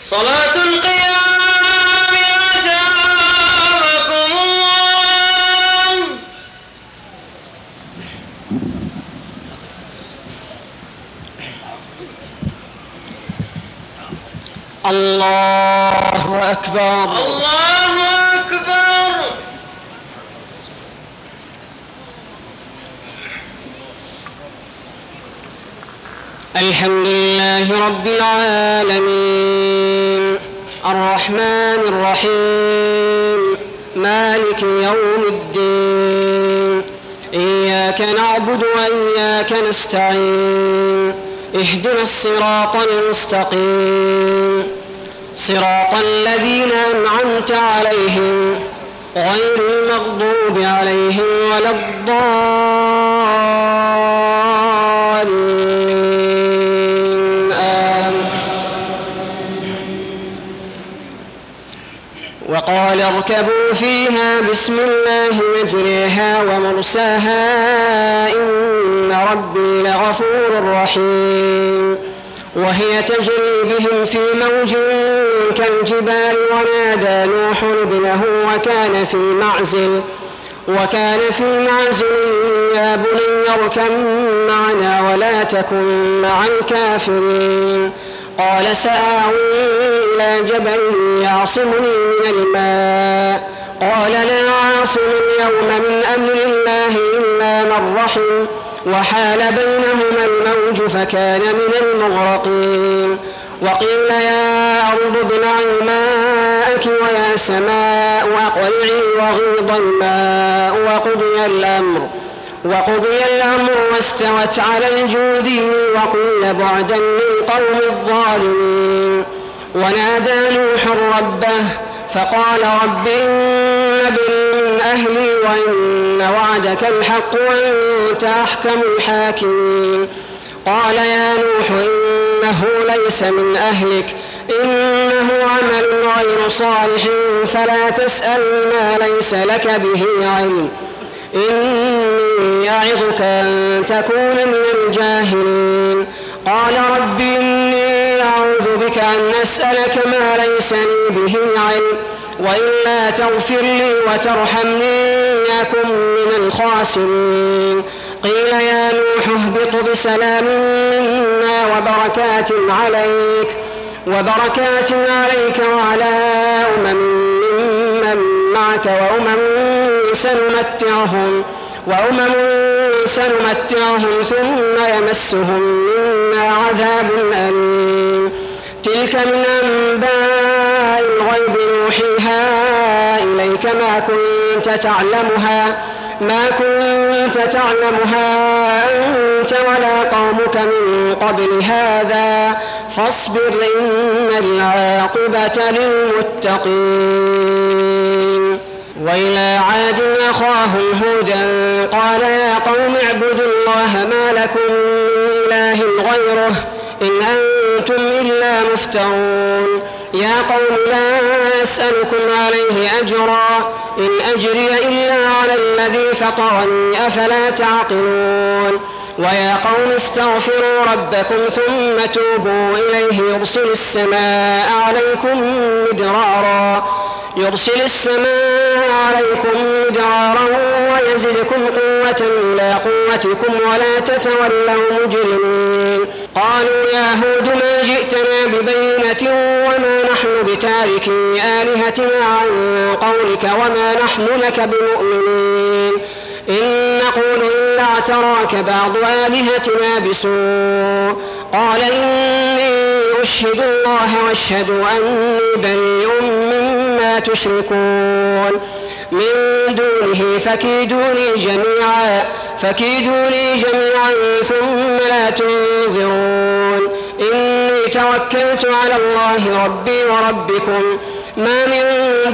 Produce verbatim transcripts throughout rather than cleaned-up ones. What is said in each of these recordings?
صلاة القيام أثابكم الله. الله أكبر. الله أكبر. الحمد لله رب العالمين الرحمن الرحيم مالك يوم الدين إياك نعبد وإياك نستعين اهدنا الصراط المستقيم صراط الذين أنعمت عليهم غير المغضوب عليهم ولا الضالين آمين. وقال اركبوا فيها بسم الله مجريها ومرساها إن ربي لغفور رحيم. وهي تجري بهم في موج كالجبال ونادى نوح ابنه وكان في معزل وكان في معزل يا بني اركب معنا ولا تكن مع الكافرين. قال سآوي إلى جبل يعصمني من الماء قال لا عاصم اليوم من أمر الله إلا من رحم وحال بينهما الموج فكان من المغرقين. وقيل يا أرض ابلعي ماءك ويا سماء أقلعي وغيض الماء وقضي الأمر وقضي الأمر واستوت على الجود وقيل بعدا للقوم الظالمين. ونادى نوح ربه فقال رب إن ابني من أهلي وإن وعدك الحق وأنت أحكم الحاكمين. قال يا نوح إنه ليس من أهلك إنه عمل غير صالح فلا تسأل ما ليس لك به علم إني يعظك أن تكون من الجاهلين. قال رب إني أعوذ بك أن أسألك ما ليس لي به علم وإلا تغفر لي وترحمني أكن من الخاسرين. قيل يا نوح اهبط بسلام منا وبركات عليك وبركات عليك وعلى أمم ممن معك وأمم سنمتعهم وأمم سنمتعهم ثم يمسهم منا عذاب أليم. تلك من أنباء الغيب نوحيها إليك ما كنت تعلمها ما كنت تعلمها أنت ولا قومك من قبل هذا فاصبر إن العاقبة للمتقين. وإلى عاد أخاهم هودا قال يا قوم اعبدوا الله ما لكم من إله غيره إن أنتم إلا مفترون. يا قوم لا أسألكم عليه أجرا إن أجري إلا على الذي فطرني أفلا تعقلون. ويا قوم استغفروا ربكم ثم توبوا إليه يرسل السماء عليكم مدرارا يرسل السماء عليكم مدرارا ويزدكم قوة إلى قوتكم ولا تتولوا مجرمين. قالوا يا هود ما جئتنا ببينة وما نحن بتاركي آلهتنا عن قولك وما نحن لك بمؤمنين إن نقول إلا اعتراك بعض آلهتنا بسوء. قال إني أشهد الله واشهد أني بريء مما تشركون من دونه فكيدوني جميعا فكيدوني جميعا ثم لا تنظرون. إني توكلت على الله ربي وربكم ما من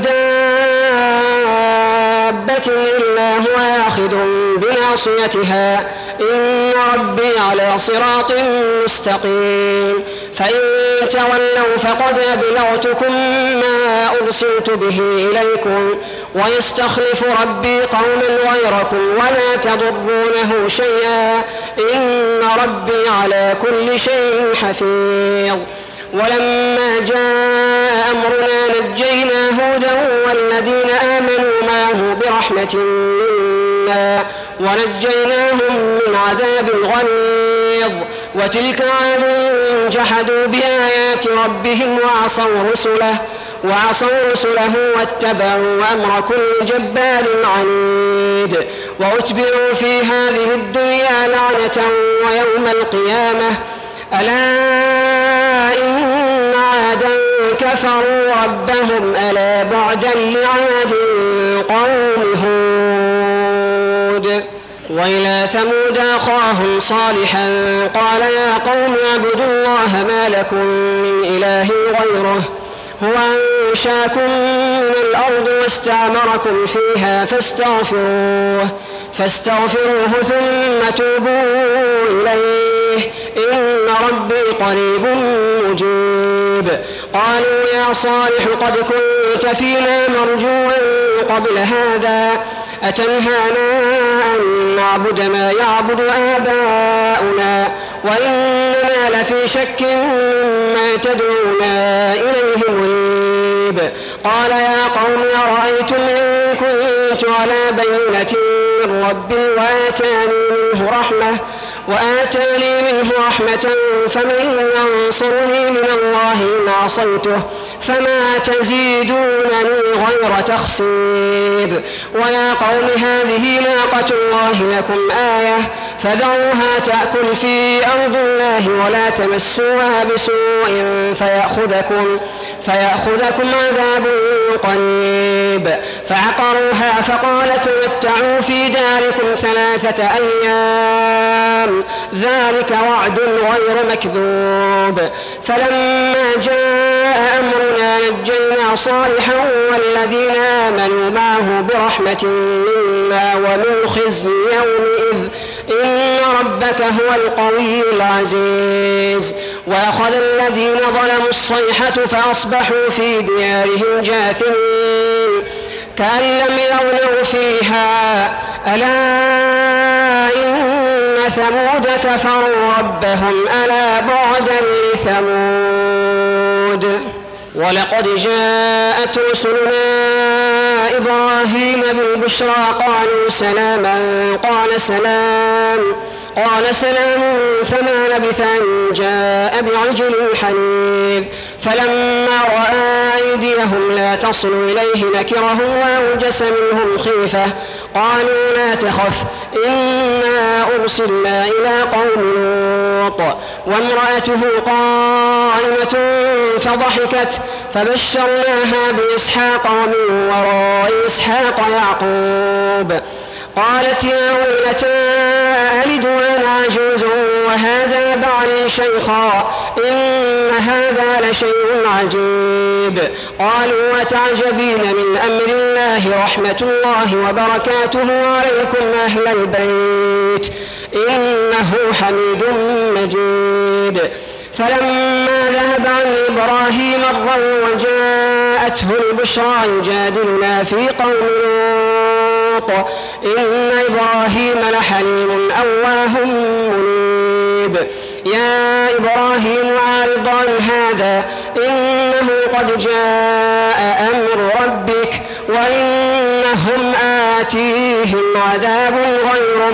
دابة إلا هو آخذ بناصيتها إن ربي على صراط مستقيم. فإن تولوا فقد أبلغتكم ما أرسلت به إليكم ويستخلف ربي قوما غيركم ولا تضرونه شيئا إن ربي على كل شيء حفيظ. ولما جاء أمرنا نجينا هودا والذين آمنوا معه برحمة منا ونجيناهم من عذاب غليظ. وتلك عاد جحدوا بآيات ربهم وعصوا رسله وعصوا رسله واتبعوا أمر كل جبار عنيد. وأتبعوا في هذه الدنيا لعنة ويوم القيامة ألا إن عادا كفروا ربهم ألا بعدا لعاد قوم هود. وإلى ثمود أخاهم صالحا قال يا قوم اعبدوا الله ما لكم من إله غيره هو أنشاكم من الأرض واستعمركم فيها فاستغفروه فاستغفروه ثم توبوا إليه إن ربي قريب مجيب. قالوا يا صالح قد كنت فينا مرجوا قبل هذا أتنهانا أن نعبد ما يعبد آباؤنا وإننا لفي شك مما تدعونا إليه مريب. قال يا قوم أرأيتم إن كنت على بينة من ربي وآتاني منه رحمة وآتاني منه رحمة فمن ينصرني من الله إن عصيته فما تزيدونني غير تخسير. ويا قوم هذه ناقة الله لكم آية فذروها تأكل في أرض الله ولا تمسوها بسوء فيأخذكم فيأخذكم عذاب قريب. فعقروها فقال تمتعوا في داركم ثلاثة أيام ذلك وعد غير مكذوب. فلما جاء أمرنا نجينا صالحا والذين آمنوا معه برحمة منا ومن خزي يومئذ إن ربك هو القوي العزيز. وأخذ الذين ظلموا الصيحة فأصبحوا في ديارهم جاثمين كأن لم يغنوا فيها ألا إن ثمود كفروا ربهم ألا بعدا لثمود. ولقد جاءت رسلنا إبراهيم بالبشرى قالوا سلاما قال سلام قال سلام فما لبث أن جاء بعجل حنيذ. فلما رأى أيديهم لا تصل إليه نكرهم وأوجس منهم خيفة قالوا لا تخف إنا أرسلنا إلى قوم لوط وامرأته قائمة فضحكت فبشرناها بإسحاق ومن وراء إسحاق يعقوب. قالت يا ويلتى ألد وأنا عجوز وهذا بعلي شيخا إن هذا لشيء عجيب. قالوا وتعجبين من أمر الله رحمة الله وبركاته عليكم أهل البيت إنه حميد مجيد. فلما ذهب عن إبراهيم الروع وجاءته البشرى يجادلنا في قوم لوط إن إبراهيم لحليم أواه منيب. يا إبراهيم أعرض عن هذا إنه قد جاء أمر ربك وإنهم آتيهم عذاب غير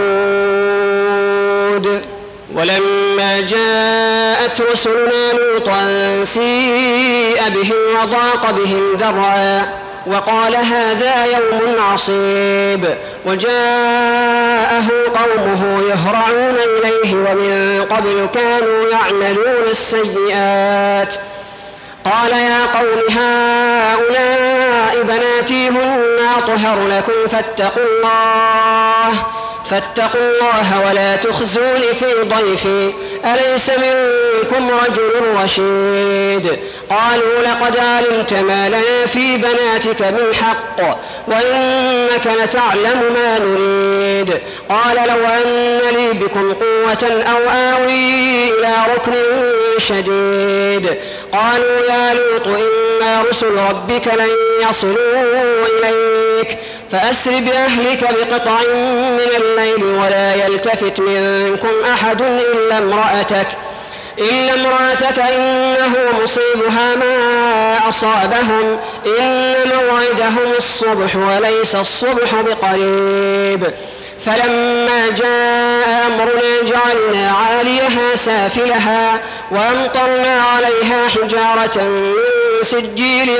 مردود. ولما جاءت رسلنا لوطا سيء بهم وضاق بهم ذرعا وقال هذا يوم عصيب. وجاءه قومه يهرعون إليه ومن قبل كانوا يعملون السيئات. قال يا قوم هؤلاء بناتي هن أطهر لكم فاتقوا الله فاتقوا الله ولا تخزون في ضيفي أليس منكم رجل رشيد. قالوا لقد علمت ما لنا في بناتك من حق وإنك لتعلم ما نريد. قال لو أن لي بكم قوة أو آوي إلى ركن شديد. قالوا يا لوط إنا رسل ربك لن يصلوا إليك فأسر بأهلك بقطع من الليل ولا يلتفت منكم أحد إلا امرأتك إلا امرأتك إنه مصيبها ما أصابهم إن موعدهم الصبح وليس الصبح بقريب. فلما جاء أمرنا جعلنا عاليها سافلها وأمطرنا عليها حجارة من سجيل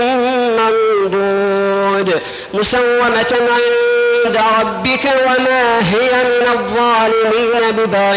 منضود مسومة عند ربك وما هي من الظالمين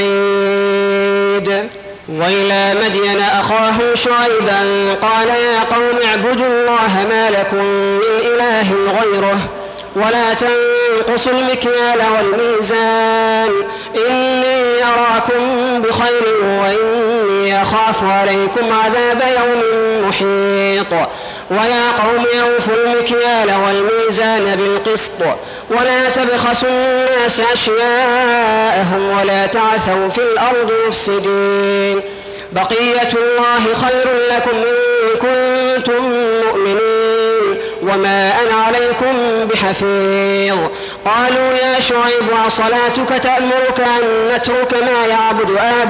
ببعيد. وإلى مدين أخاهم شعيبا قال يا قوم اعبدوا الله ما لكم من إله غيره ولا تنقصوا المكيال والميزان إني أراكم بخير وإني أخاف عليكم عذاب يوم محيط. ويا قوم أوفوا المكيال والميزان بالقسط ولا تبخسوا الناس أشياءهم ولا تعثوا في الأرض مفسدين. بقية الله خير لكم إن كنتم مؤمنين وما أنا عليكم بحفيظ. قالوا يا شعيب صلاتك تأمرك أن نترك ما يعبد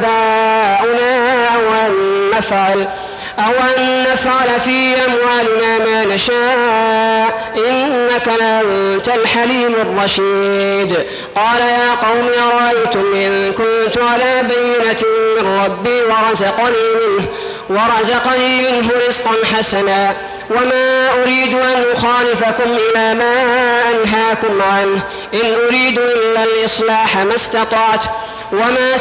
آباؤنا أو أن نفعل أو أن نفعل في أموالنا ما نشاء إنك لأنت الحليم الرشيد. قال يا قوم أرأيتم إن كنت على بينة من ربي ورزقني منه, ورزقني منه رزقا حسنا وما أريد أن أخالفكم إلى ما أنهاكم عنه إن أريد إلا الإصلاح ما استطعت وما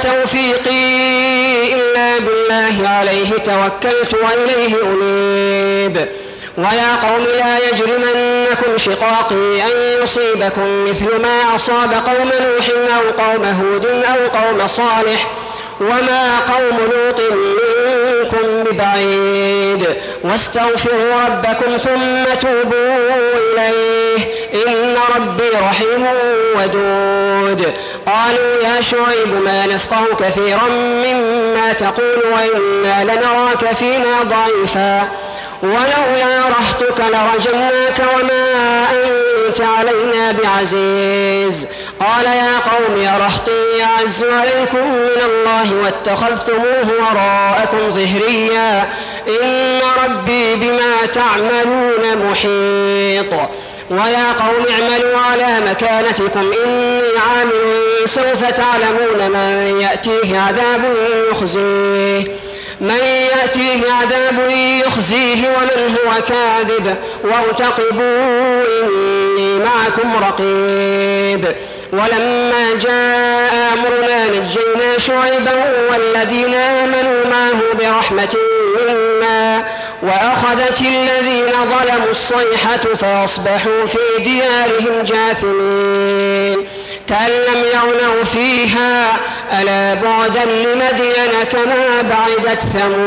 توفيقي إلا بالله عليه توكلت وإليه أنيب. ويا قوم لا يجرمنكم شقاقي أن يصيبكم مثل ما أصاب قوم نوح أو قوم هود أو قوم صالح وما قوم لوط منكم ببعيد. واستغفروا ربكم ثم توبوا إليه إن ربي رحيم ودود. قالوا يا شعيب ما نفقه كثيرا مما تقول وإنا لنراك فينا ضعيفا ولولا رحتك لرجمناك وما أنت علينا بعزيز. قال يا قوم رهطي أعز عليكم من الله واتخذتموه وراءكم ظهريا إن ربي بما تعملون محيط. ويا قوم اعملوا على مكانتكم إني عامل سوف تعلمون من يأتيه عذاب يخزيه من يأتيه عذاب يخزيه ومن هو كاذب وارتقبوا إني معكم رقيب. ولما جاء أمرنا نجينا شعيبا والذين آمنوا معه برحمة منا وأخذت الذين ظلموا الصيحة فأصبحوا في ديارهم جاثمين كأن لم يغنوا فيها ألا بعدا لمدين كما بعدت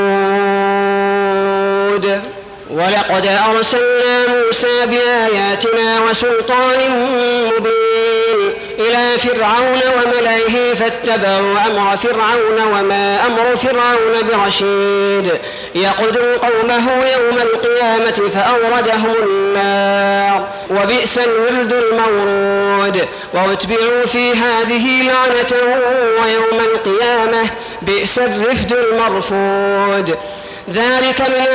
ثمود. ولقد أرسلنا موسى بآياتنا وسلطان مبين إلى فرعون وملئه فاتبعوا أمر فرعون وما أمر فرعون برشيد يقدم قومه يوم القيامة فأوردهم النار وبئس الورد المورود. واتبعوا في هذه لعنة ويوم القيامة بئس الرفد المرفود. ذلك من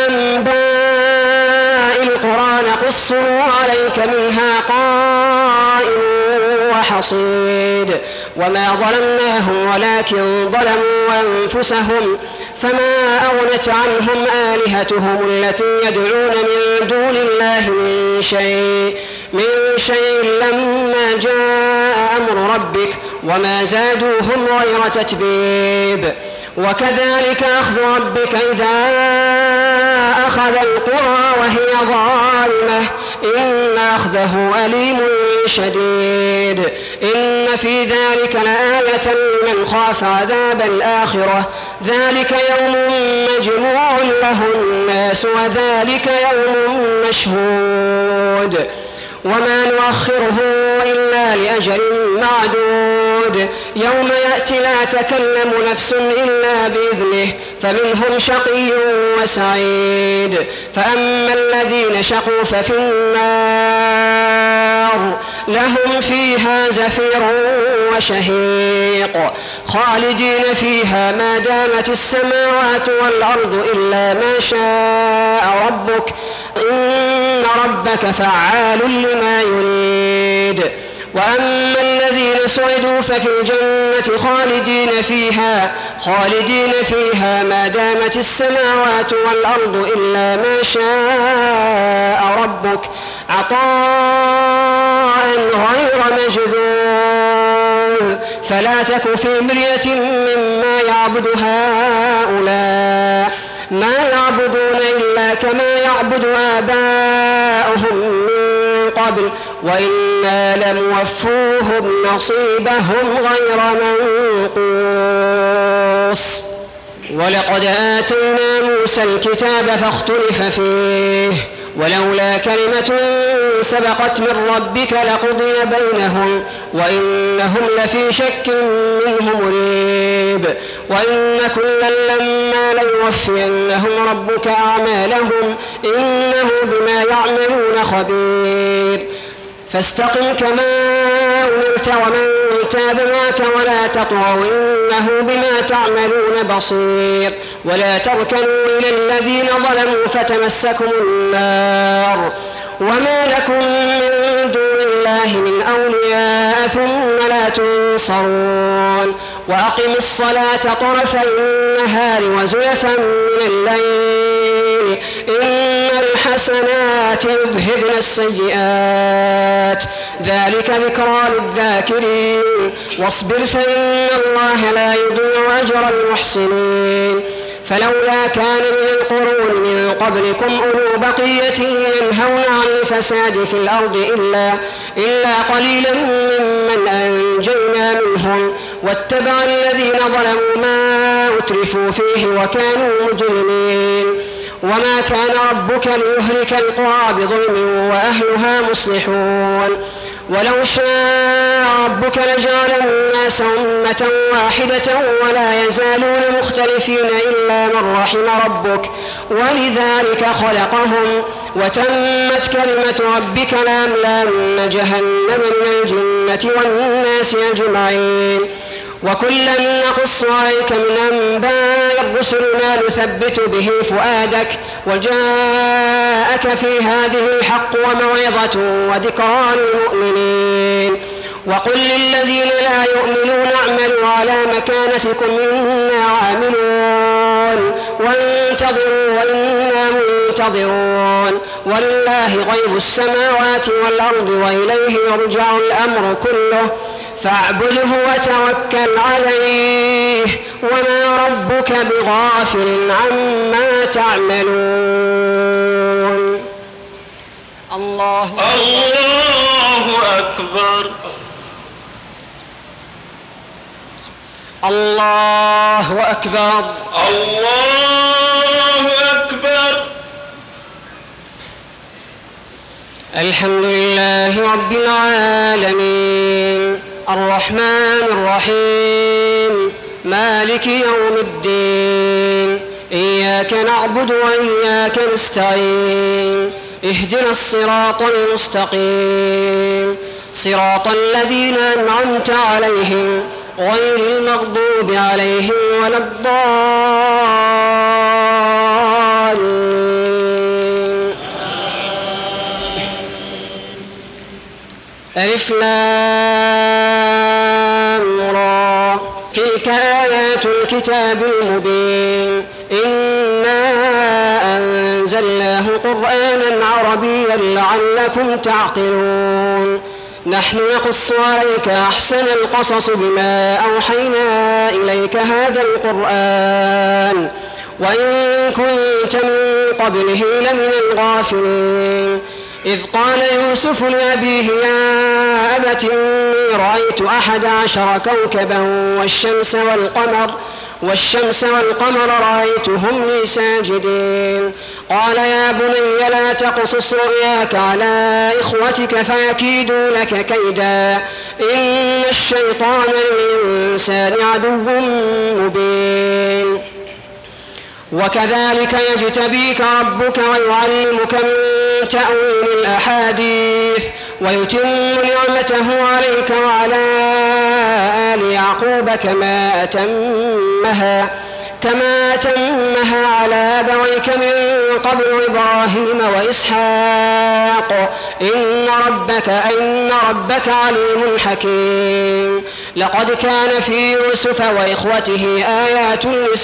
أنباء القرى نقصه عليك منها قائم وحصيد. وما ظلمناهم ولكن ظلموا أنفسهم فما أغنت عنهم آلهتهم التي يدعون من دون الله من شيء من شيء لما جاء أمر ربك وما زادوهم غير تتبيب. وكذلك أخذ ربك إذا أخذ القرى وهي ظالمة إن أخذه أليم شديد. إن في ذلك لآية لمن خاف عذاب الآخرة ذلك يوم مجموع له الناس وذلك يوم مشهود وما نؤخره إلا لأجل معدود وثمود يوم يأتي لا تكلم نفس إلا بإذنه فمنهم شقي وسعيد فأما الذين شقوا ففي النار لهم فيها زفير وشهيق خالدين فيها ما دامت السماوات والأرض إلا ما شاء ربك إن ربك فعال لما يريد وأما الذين سعدوا ففي الجنة خالدين فيها خالدين فيها ما دامت السماوات والأرض إلا ما شاء ربك عطاء غير مجذوذ فلا تك في مرية مما يعبد هؤلاء ما يعبدون إلا كما يعبد آباؤهم من قبل وإنا لموفوهم نصيبهم غير منقوص ولقد آتينا موسى الكتاب فاختلف فيه ولولا كلمة سبقت من ربك لقضي بينهم وإنهم لفي شك منه مريب وإن كلا لما ليوفينهم ربك أعمالهم إنه بما يعملون خبير فاستقم كما أمرت ومن تاب معك ولا تطغوا إنه بما تعملون بصير ولا تركنوا إلى الذين ظلموا فتمسكم النار وما لكم من دون الله من أولياء ثم لا تنصرون وأقم الصلاة طرفي النهار وزلفا من الليل إن الحسنات يذهبن السيئات ذلك ذكرى للذاكرين واصبر فإن الله لا يضيع أجر المحسنين فلولا كان من القرون من قبلكم أولو بقية ينهون عن الفساد في الأرض إلا, إلا قليلا ممن أنجينا منهم واتبع الذين ظلموا ما أترفوا فيه وكانوا مجرمين وما كان ربك ليهلك القرى بظلم وأهلها مصلحون ولو شاء ربك لجعل الناس أمة واحدة ولا يزالون مختلفين إلا من رحم ربك ولذلك خلقهم وتمت كلمة ربك لأملأن جهنم من الجنة والناس أجمعين وكلا نقص عليك من أنباء الرسل ما نثبت به فؤادك وجاءك في هذه الحق وموعظة وذكرى للمؤمنين وقل للذين لا يؤمنون اعملوا على مكانتكم إنا عاملون وانتظروا وإنا منتظرون ولله غيب السماوات والأرض وإليه يرجع الأمر كله فاعبده وتوكل عليه وما ربك بغافل عما تعملون الله الله أكبر الله أكبر الله أكبر الحمد لله رب العالمين الرحمن الرحيم مالك يوم الدين إياك نعبد وإياك نستعين اهدنا الصراط المستقيم صراط الذين أنعمت عليهم غير المغضوب عليهم ولا الضالين ألف لام را تلك آيات الكتاب المبين إنا أنزلناه قرآنا عربيا لعلكم تعقلون نحن نقص عليك أحسن القصص بما أوحينا إليك هذا القرآن وإن كنت من قبله لمن الغافلين إذ قال يوسف لأبيه يا أبت إني رأيت أحد عشر كوكبا والشمس والقمر والشمس والقمر رأيتهم لي ساجدين. قال يا بني لا تقصص رؤياك على إخوتك فيكيدوا لك كيدا إن الشيطان للإنسان عدو مبين. وكذلك يجتبيك ربك ويعلمك من تأويل الأحاديث ويتم نعمته عليك وعلى آل يعقوب كما أتمها كما أتمها على أبويك من قبل إبراهيم وإسحاق إن ربك إن ربك عليم حكيم. لقد كان في يوسف وإخوته آيات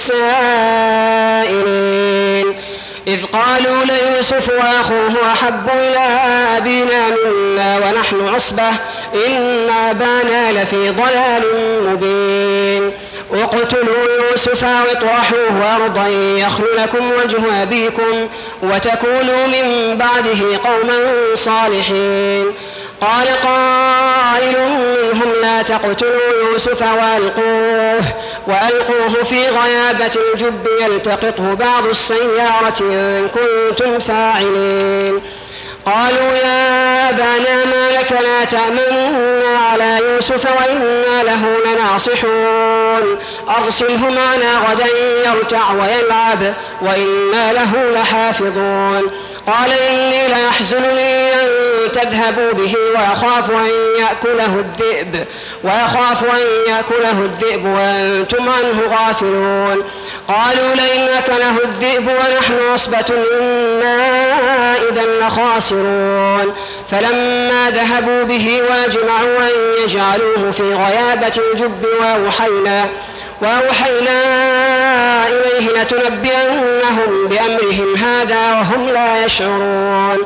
للسائلين إذ قالوا ليوسف وأخوه أحب إلى أبينا منا ونحن عصبة إن أبانا لفي ضلال مبين. اقتلوا يوسف واطرحوه أرضا يخل لكم وجه أبيكم وتكونوا من بعده قوما صالحين. قال قائل منهم لا تقتلوا يوسف وألقوه, وألقوه في غيابة الجب يلتقطه بعض السيارة إن كنتم فاعلين. قالوا يا أبانا ما لك لا تأمنا على يوسف وإنا له لناصحون أرسله معنا غدا يرتع ويلعب وإنا له لحافظون. قال إني ليحزنني أن تذهبوا به وأخاف أن يأكله الذئب وأخاف أن يأكله الذئب وأنتم عنه غافلون. قالوا لئن أكله الذئب ونحن عصبة إنا إذا لخاسرون. فلما ذهبوا به واجمعوا أن يجعلوه في غيابة الجب وأوحينا وأوحينا إليه لتنبئنهم بأمرهم هذا وهم لا يشعرون.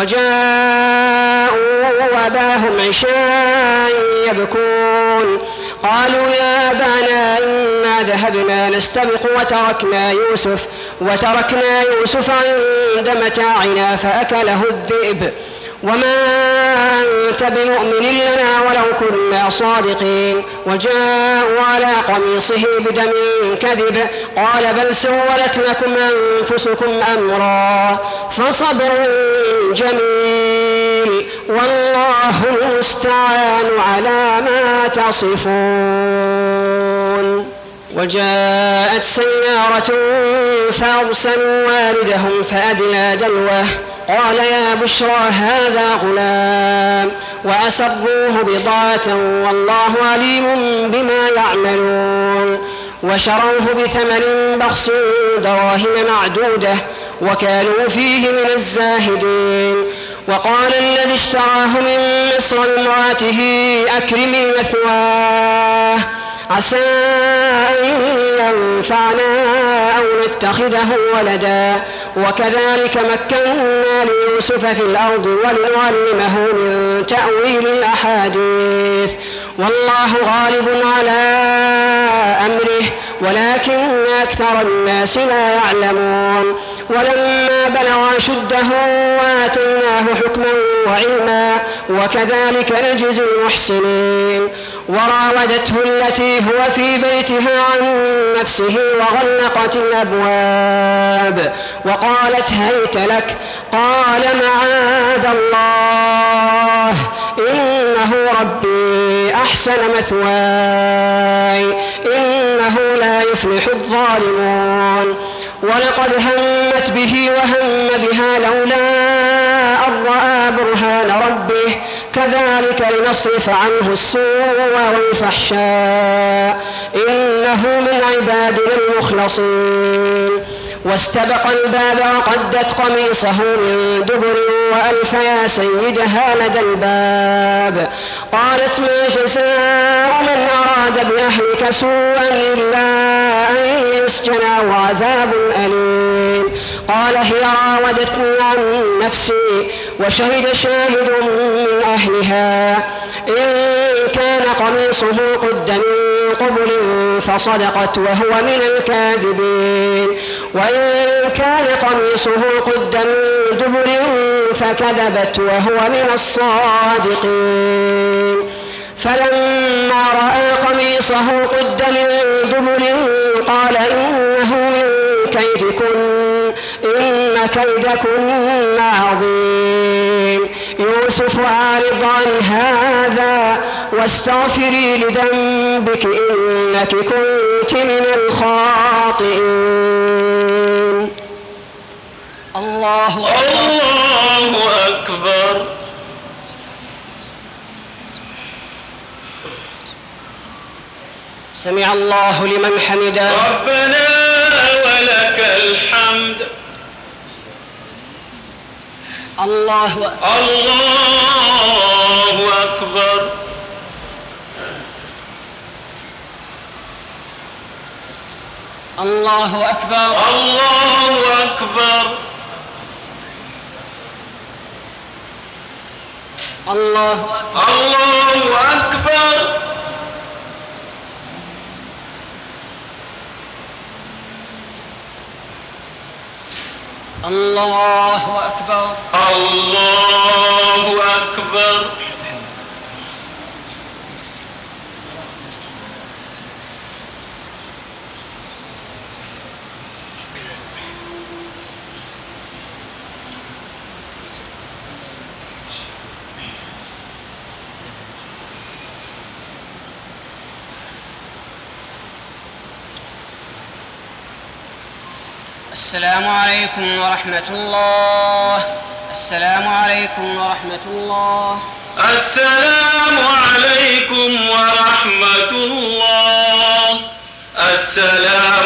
وجاءوا أباهم عشاء يبكون قالوا يا أبانا إنا ذهبنا نستبق وتركنا يوسف وتركنا يوسف عند متاعنا فأكله الذئب وما أنت بمؤمن لنا ولو كنا صادقين. وجاءوا على قميصه بدم كذب قال بل سولت لكم أنفسكم أمرا فصبر جميل والله المستعان على ما تصفون. وجاءت سيارة فأرسلوا واردهم فأدلى دلوه قال يا بشرى هذا غلام وأسروه بضاعة والله عليم بما يعملون. وشروه بثمن بخس دراهم معدودة وكانوا فيه من الزاهدين. وقال الذي اشتراه من مصر لامرأته أكرمي مثواه عسى أن ينفعنا أو نتخذه ولدا وكذلك مكنا ليوسف في الأرض ولنعلمه من تأويل الأحاديث والله غالب على أمره ولكن أكثر الناس لا يعلمون. ولما بلغ أشده وآتيناه حكما وعلما وكذلك نجزي المحسنين. وراودته التي هو في بيتها عن نفسه وغلقت الأبواب وقالت هيت لك قال معاذ الله إنه ربي أحسن مثواي إنه لا يفلح الظالمون. ولقد همت به وهم بها لولا أن رأى برهان ربه كذلك لنصرف عنه السوء والفحشاء إنه من عبادنا المخلصين. واستبق الباب وقدت قميصه من دبر وألف يا سيدها لدى الباب قالت ما جزاء من أراد بأهلك سوءا إلا أن يسجن أو عذاب أليم. قال هي راودتني عن نفسي وشهد شاهد من أهلها إن كان قميصه قد من قبل فصدقت وهو من الكاذبين وإن كان قميصه قد من دبر فكذبت وهو من الصادقين. فلما رأى قميصه قد من دبر قال كيدكن عظيم. يوسف أعرض عن هذا واستغفري لذنبك إنك كنت من الخاطئين. الله الله أكبر. سمع الله لمن حمده. ربنا ولك الحمد. الله الله أكبر. الله أكبر. الله أكبر. الله الله أكبر. الله أكبر. الله أكبر. السلام عليكم ورحمة الله. السلام عليكم ورحمة الله. السلام عليكم ورحمة الله. السلام